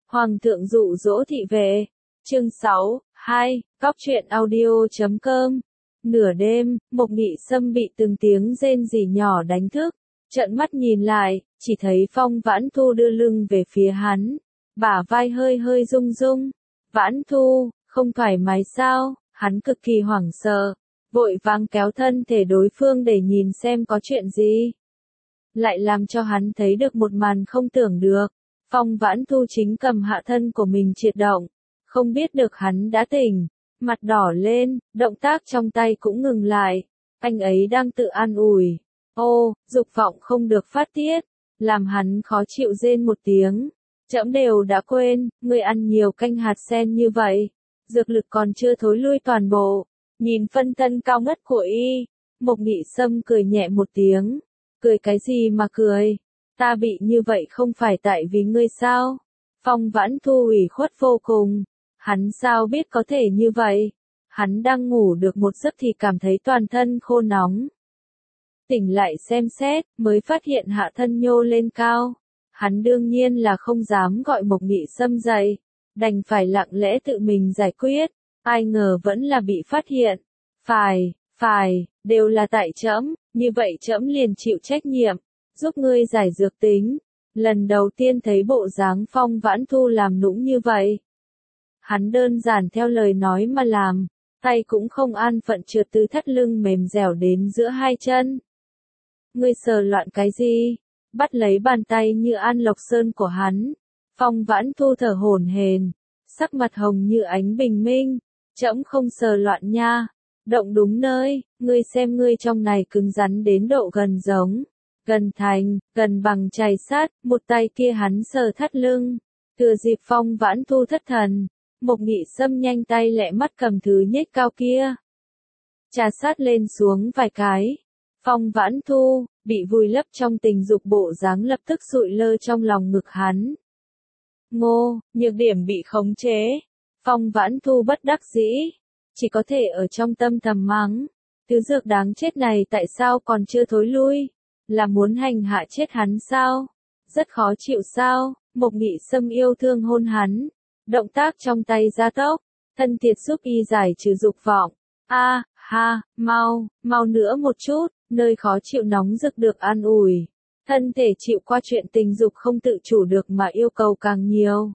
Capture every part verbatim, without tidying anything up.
Hoàng thượng dụ dỗ thị vệ. Chương sáu, hai, cóc truyện audio chấm com. Nửa đêm, Mộc Nghị Sâm bị từng tiếng rên rỉ nhỏ đánh thức, trợn mắt nhìn lại, chỉ thấy Phong Vãn Thu đưa lưng về phía hắn, bả vai hơi hơi rung rung. Vãn Thu, không thoải mái sao? Hắn cực kỳ hoảng sợ, vội vàng kéo thân thể đối phương để nhìn xem có chuyện gì. Lại làm cho hắn thấy được một màn không tưởng được. Phong Vãn Thu chính cầm hạ thân của mình triệt động, không biết được hắn đã tỉnh, mặt đỏ lên, động tác trong tay cũng ngừng lại. Anh ấy đang tự an ủi. Ô, dục vọng không được phát tiết, làm hắn khó chịu rên một tiếng. Trẫm đều đã quên, ngươi ăn nhiều canh hạt sen như vậy, dược lực còn chưa thối lui toàn bộ. Nhìn phân thân cao ngất của y, Mộc Nghị Sâm cười nhẹ một tiếng. Cười cái gì mà cười? Ta bị như vậy không phải tại vì ngươi sao? Phong Vãn Thu ủy khuất vô cùng. Hắn sao biết có thể như vậy? Hắn đang ngủ được một giấc thì cảm thấy toàn thân khô nóng. Tỉnh lại xem xét, mới phát hiện hạ thân nhô lên cao. Hắn đương nhiên là không dám gọi Mộc Nghị Sâm dậy, đành phải lặng lẽ tự mình giải quyết. Ai ngờ vẫn là bị phát hiện. Phải, phải, đều là tại trẫm, như vậy trẫm liền chịu trách nhiệm, giúp ngươi giải dược tính. Lần đầu tiên thấy bộ dáng Phong Vãn Thu làm nũng như vậy. Hắn đơn giản theo lời nói mà làm, tay cũng không an phận trượt từ thắt lưng mềm dẻo đến giữa hai chân. Ngươi sờ loạn cái gì? Bắt lấy bàn tay như An Lộc Sơn của hắn. Phong Vãn Thu thở hổn hển, sắc mặt hồng như ánh bình minh. Trẫm không sờ loạn nha. Động đúng nơi, ngươi xem ngươi trong này cứng rắn đến độ gần giống, gần thành, gần bằng chày sắt. Một tay kia hắn sờ thắt lưng. Thừa dịp Phong Vãn Thu thất thần, Mộc Nghị Sâm nhanh tay lẹ mắt cầm thứ nhếch cao kia, trà sát lên xuống vài cái. Phong Vãn Thu bị vùi lấp trong tình dục bộ dáng lập tức sụi lơ trong lòng ngực hắn. Ngô, nhược điểm bị khống chế. Phong Vãn Thu bất đắc dĩ, chỉ có thể ở trong tâm thầm mắng, thứ dược đáng chết này tại sao còn chưa thối lui? Là muốn hành hạ chết hắn sao? Rất khó chịu sao? Mộc Nghị Sâm yêu thương hôn hắn, động tác trong tay gia tốc, thân thiệt giúp y giải trừ dục vọng. A, à, ha, mau, mau nữa một chút, nơi khó chịu nóng rực được an ủi. Thân thể chịu qua chuyện tình dục không tự chủ được mà yêu cầu càng nhiều.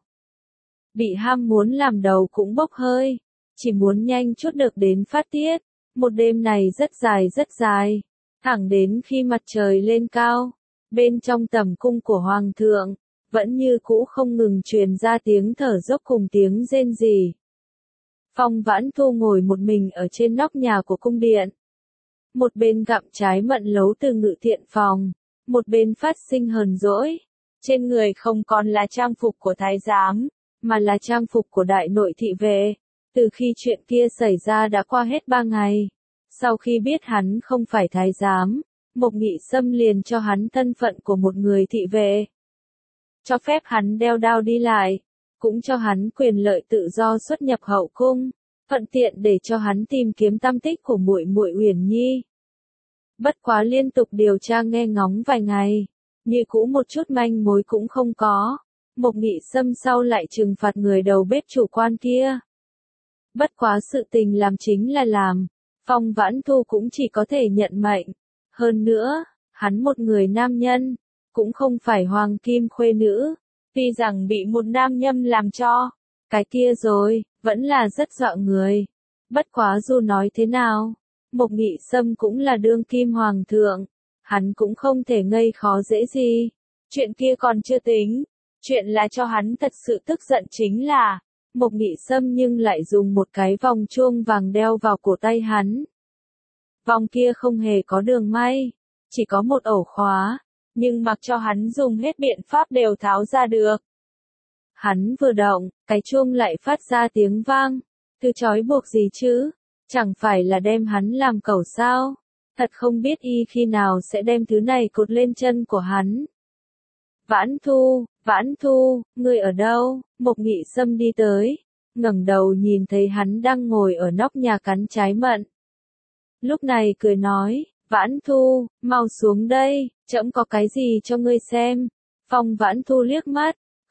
Bị ham muốn làm đầu cũng bốc hơi, chỉ muốn nhanh chút được đến phát tiết. Một đêm này rất dài rất dài, thẳng đến khi mặt trời lên cao, bên trong tầm cung của Hoàng thượng, vẫn như cũ không ngừng truyền ra tiếng thở dốc cùng tiếng rên rỉ. Phong Vãn Thu ngồi một mình ở trên nóc nhà của cung điện. Một bên gặm trái mận lấu từ ngự thiện phòng, một bên phát sinh hờn dỗi. Trên người không còn là trang phục của thái giám, mà là trang phục của đại nội thị vệ. Từ khi chuyện kia xảy ra đã qua hết ba ngày. Sau khi biết hắn không phải thái giám, Mộc Nghị Sâm liền cho hắn thân phận của một người thị vệ. Cho phép hắn đeo đao đi lại, cũng cho hắn quyền lợi tự do xuất nhập hậu cung, thuận tiện để cho hắn tìm kiếm tăm tích của muội muội Uyển Nhi. Bất quá liên tục điều tra nghe ngóng vài ngày, như cũ một chút manh mối cũng không có. Mộc Nghị Sâm sau lại trừng phạt người đầu bếp chủ quan kia. Bất quá sự tình làm chính là làm, Phong Vãn Thu cũng chỉ có thể nhận mệnh. Hơn nữa, hắn một người nam nhân, cũng không phải hoàng kim khuê nữ, tuy rằng bị một nam nhâm làm cho, cái kia rồi, vẫn là rất dọa người. Bất quá dù nói thế nào, Mộc Nghị Sâm cũng là đương kim hoàng thượng, hắn cũng không thể ngây khó dễ gì. Chuyện kia còn chưa tính, chuyện là cho hắn thật sự tức giận chính là, Mộc Nghị Sâm nhưng lại dùng một cái vòng chuông vàng đeo vào cổ tay hắn. Vòng kia không hề có đường may, chỉ có một ổ khóa, nhưng mặc cho hắn dùng hết biện pháp đều tháo ra được. Hắn vừa động, cái chuông lại phát ra tiếng vang. Thứ trói buộc gì chứ? Chẳng phải là đem hắn làm cẩu sao? Thật không biết y khi nào sẽ đem thứ này cột lên chân của hắn. Vãn Thu, Vãn Thu, ngươi ở đâu? Mộc Nghị Sâm đi tới, ngẩng đầu nhìn thấy hắn đang ngồi ở nóc nhà cắn trái mận. Lúc này cười nói, Vãn Thu, mau xuống đây, trẫm có cái gì cho ngươi xem. Phong Vãn Thu liếc mắt,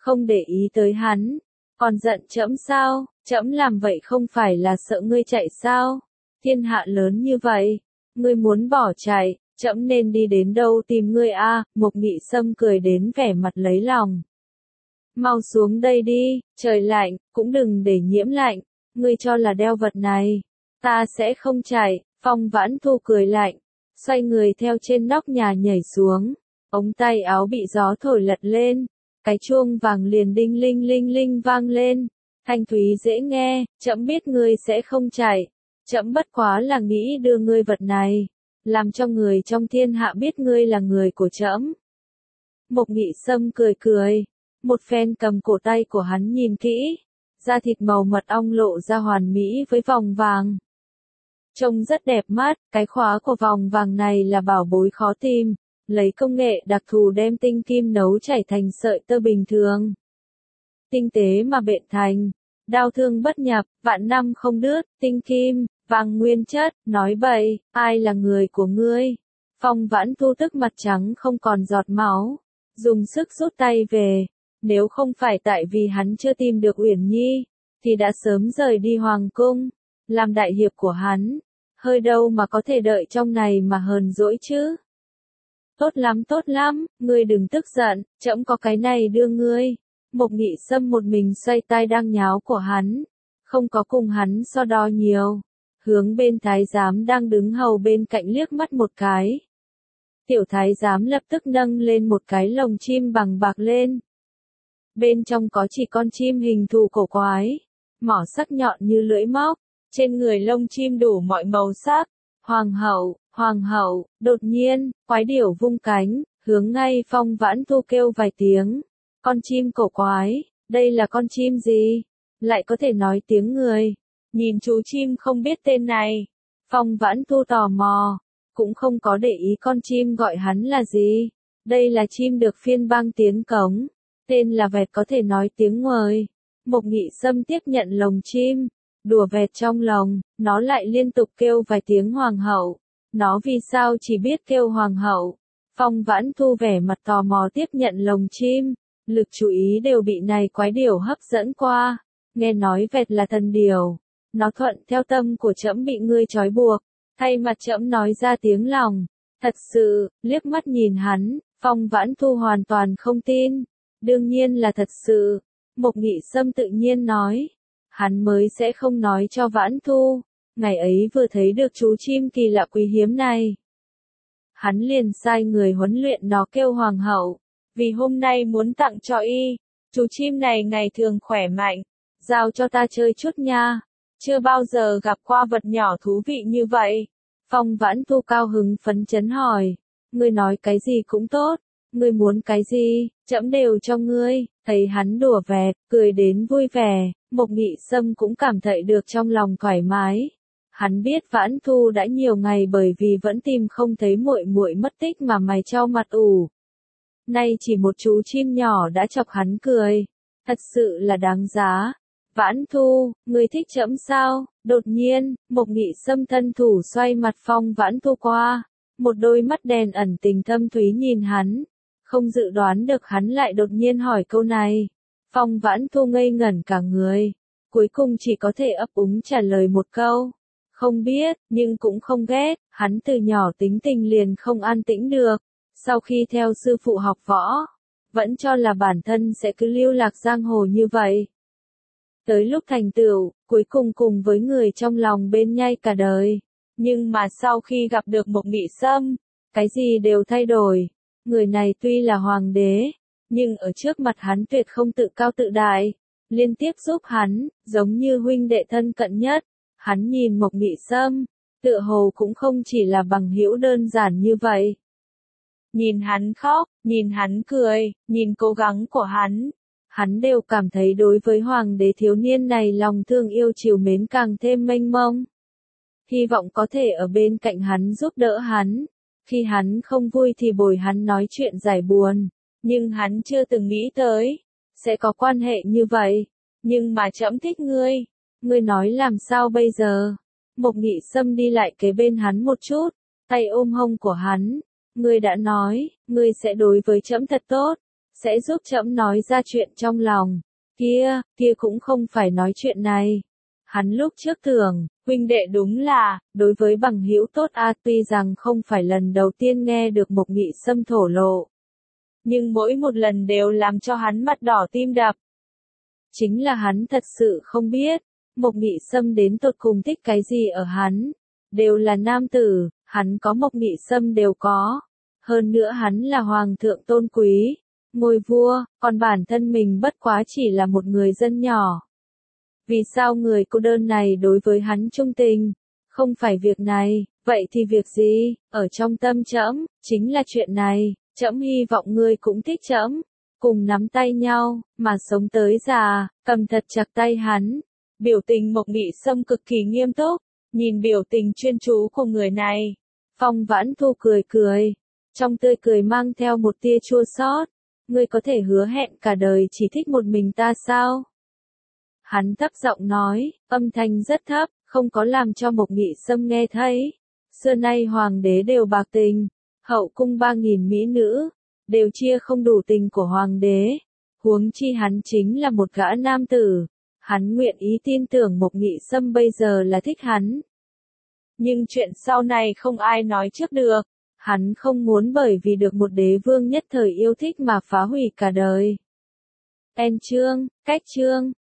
không để ý tới hắn. Còn giận trẫm sao? Trẫm làm vậy không phải là sợ ngươi chạy sao? Thiên hạ lớn như vậy, ngươi muốn bỏ chạy, trẫm nên đi đến đâu tìm ngươi a? À? Mục Nghị Sâm cười đến vẻ mặt lấy lòng. Mau xuống đây đi, trời lạnh, cũng đừng để nhiễm lạnh, ngươi cho là đeo vật này, ta sẽ không chạy. Phong Vãn Thu cười lạnh, xoay người theo trên nóc nhà nhảy xuống, ống tay áo bị gió thổi lật lên, cái chuông vàng liền đinh linh linh linh vang lên, thanh thúy dễ nghe, trẫm biết ngươi sẽ không chạy, trẫm bất quá là nghĩ đưa ngươi vật này, làm cho người trong thiên hạ biết ngươi là người của trẫm. Mục Nghị Sâm cười cười, một phen cầm cổ tay của hắn nhìn kỹ, da thịt màu mật ong lộ ra hoàn mỹ với vòng vàng. Trông rất đẹp mắt, cái khóa của vòng vàng này là bảo bối khó tìm, lấy công nghệ đặc thù đem tinh kim nấu chảy thành sợi tơ bình thường. Tinh tế mà bện thành, đao thương bất nhập, vạn năm không đứt, tinh kim, vàng nguyên chất, nói bậy, ai là người của ngươi? Phong Vãn Thu tức mặt trắng không còn giọt máu, dùng sức rút tay về, nếu không phải tại vì hắn chưa tìm được Uyển Nhi, thì đã sớm rời đi hoàng cung, làm đại hiệp của hắn, hơi đâu mà có thể đợi trong này mà hờn dỗi chứ. Tốt lắm tốt lắm, ngươi đừng tức giận, trẫm có cái này đưa ngươi. Mục Nghị Sâm một mình xoay tai đang nháo của hắn, không có cùng hắn so đo nhiều, hướng bên thái giám đang đứng hầu bên cạnh liếc mắt một cái. Tiểu thái giám lập tức nâng lên một cái lồng chim bằng bạc lên. Bên trong có chỉ con chim hình thù cổ quái, mỏ sắc nhọn như lưỡi móc, trên người lông chim đủ mọi màu sắc. Hoàng hậu, hoàng hậu, đột nhiên, quái điểu vung cánh, hướng ngay Phong Vãn Thu kêu vài tiếng. Con chim cổ quái, đây là con chim gì? Lại có thể nói tiếng người. Nhìn chú chim không biết tên này. Phong Vãn Thu tò mò, cũng không có để ý con chim gọi hắn là gì. Đây là chim được phiên bang tiếng Cống, tên là vẹt có thể nói tiếng người. Mục Nghị Sâm tiếp nhận lồng chim, đùa vẹt trong lồng, nó lại liên tục kêu vài tiếng hoàng hậu. Nó vì sao chỉ biết kêu hoàng hậu? Phong Vãn Thu vẻ mặt tò mò tiếp nhận lồng chim, lực chú ý đều bị này quái điểu hấp dẫn qua. Nghe nói vẹt là thần điểu, nó thuận theo tâm của trẫm bị ngươi trói buộc, thay mặt trẫm nói ra tiếng lòng. Thật sự, liếc mắt nhìn hắn, Phong Vãn Thu hoàn toàn không tin. Đương nhiên là thật sự. Mục Nghị Sâm tự nhiên nói. Hắn mới sẽ không nói cho Vãn Thu. Ngày ấy vừa thấy được chú chim kỳ lạ quý hiếm này, hắn liền sai người huấn luyện nó kêu hoàng hậu, vì hôm nay muốn tặng cho y. Chú chim này ngày thường khỏe mạnh, giao cho ta chơi chút nha. Chưa bao giờ gặp qua vật nhỏ thú vị như vậy. Phong Vãn Thu cao hứng phấn chấn hỏi, ngươi nói cái gì cũng tốt, ngươi muốn cái gì, trẫm đều cho ngươi. Thấy hắn đùa vẹt, cười đến vui vẻ, Mục Nghị Sâm cũng cảm thấy được trong lòng thoải mái. Hắn biết Vãn Thu đã nhiều ngày bởi vì vẫn tìm không thấy muội muội mất tích mà mày chau mặt ủ. Nay chỉ một chú chim nhỏ đã chọc hắn cười, thật sự là đáng giá. Vãn Thu, ngươi thích trẫm sao? Đột nhiên, Mục Nghị Sâm thân thủ xoay mặt Phong Vãn Thu qua, một đôi mắt đen ẩn tình thâm thúy nhìn hắn, không dự đoán được hắn lại đột nhiên hỏi câu này. Phong Vãn Thu ngây ngẩn cả người, cuối cùng chỉ có thể ấp úng trả lời một câu. Không biết, nhưng cũng không ghét, hắn từ nhỏ tính tình liền không an tĩnh được. Sau khi theo sư phụ học võ, vẫn cho là bản thân sẽ cứ lưu lạc giang hồ như vậy. Tới lúc thành tựu, cuối cùng cùng với người trong lòng bên nhai cả đời. Nhưng mà sau khi gặp được Mục Nghị Sâm, cái gì đều thay đổi. Người này tuy là hoàng đế, nhưng ở trước mặt hắn tuyệt không tự cao tự đại, liên tiếp giúp hắn, giống như huynh đệ thân cận nhất. Hắn nhìn Mục Nghị Sâm, tựa hồ cũng không chỉ là bằng hữu đơn giản như vậy. Nhìn hắn khóc, nhìn hắn cười, nhìn cố gắng của hắn, hắn đều cảm thấy đối với hoàng đế thiếu niên này lòng thương yêu trìu mến càng thêm mênh mông. Hy vọng có thể ở bên cạnh hắn giúp đỡ hắn, khi hắn không vui thì bồi hắn nói chuyện giải buồn, nhưng hắn chưa từng nghĩ tới, sẽ có quan hệ như vậy. Nhưng mà trẫm thích ngươi. Ngươi nói làm sao bây giờ? Mục Nghị Sâm đi lại kế bên hắn một chút, tay ôm hông của hắn. Ngươi đã nói, ngươi sẽ đối với trẫm thật tốt, sẽ giúp trẫm nói ra chuyện trong lòng. Kia, kia cũng không phải nói chuyện này. Hắn lúc trước tưởng, huynh đệ đúng là, đối với bằng hữu tốt a tuy rằng không phải lần đầu tiên nghe được Mộc Nghị Sâm thổ lộ. Nhưng mỗi một lần đều làm cho hắn mặt đỏ tim đập. Chính là hắn thật sự không biết, Mộc Nghị Sâm đến tột cùng thích cái gì ở hắn. Đều là nam tử, hắn có Mộc Nghị Sâm đều có. Hơn nữa hắn là hoàng thượng tôn quý, ngôi vua, còn bản thân mình bất quá chỉ là một người dân nhỏ. Vì sao người cô đơn này đối với hắn trung tình? Không phải việc này, vậy thì việc gì? Ở trong tâm trẫm, chính là chuyện này, trẫm hy vọng ngươi cũng thích trẫm. Cùng nắm tay nhau, mà sống tới già, cầm thật chặt tay hắn. Biểu tình Mộc Nghị Sâm cực kỳ nghiêm túc, nhìn biểu tình chuyên chú của người này. Phong Vãn Thu cười cười, trong tươi cười mang theo một tia chua xót. Ngươi có thể hứa hẹn cả đời chỉ thích một mình ta sao? Hắn thấp giọng nói, âm thanh rất thấp, không có làm cho Mộc Nghị Sâm nghe thấy. Xưa nay hoàng đế đều bạc tình, hậu cung ba nghìn mỹ nữ, đều chia không đủ tình của hoàng đế. Huống chi hắn chính là một gã nam tử, hắn nguyện ý tin tưởng Mộc Nghị Sâm bây giờ là thích hắn. Nhưng chuyện sau này không ai nói trước được, hắn không muốn bởi vì được một đế vương nhất thời yêu thích mà phá hủy cả đời. En chương, cách chương.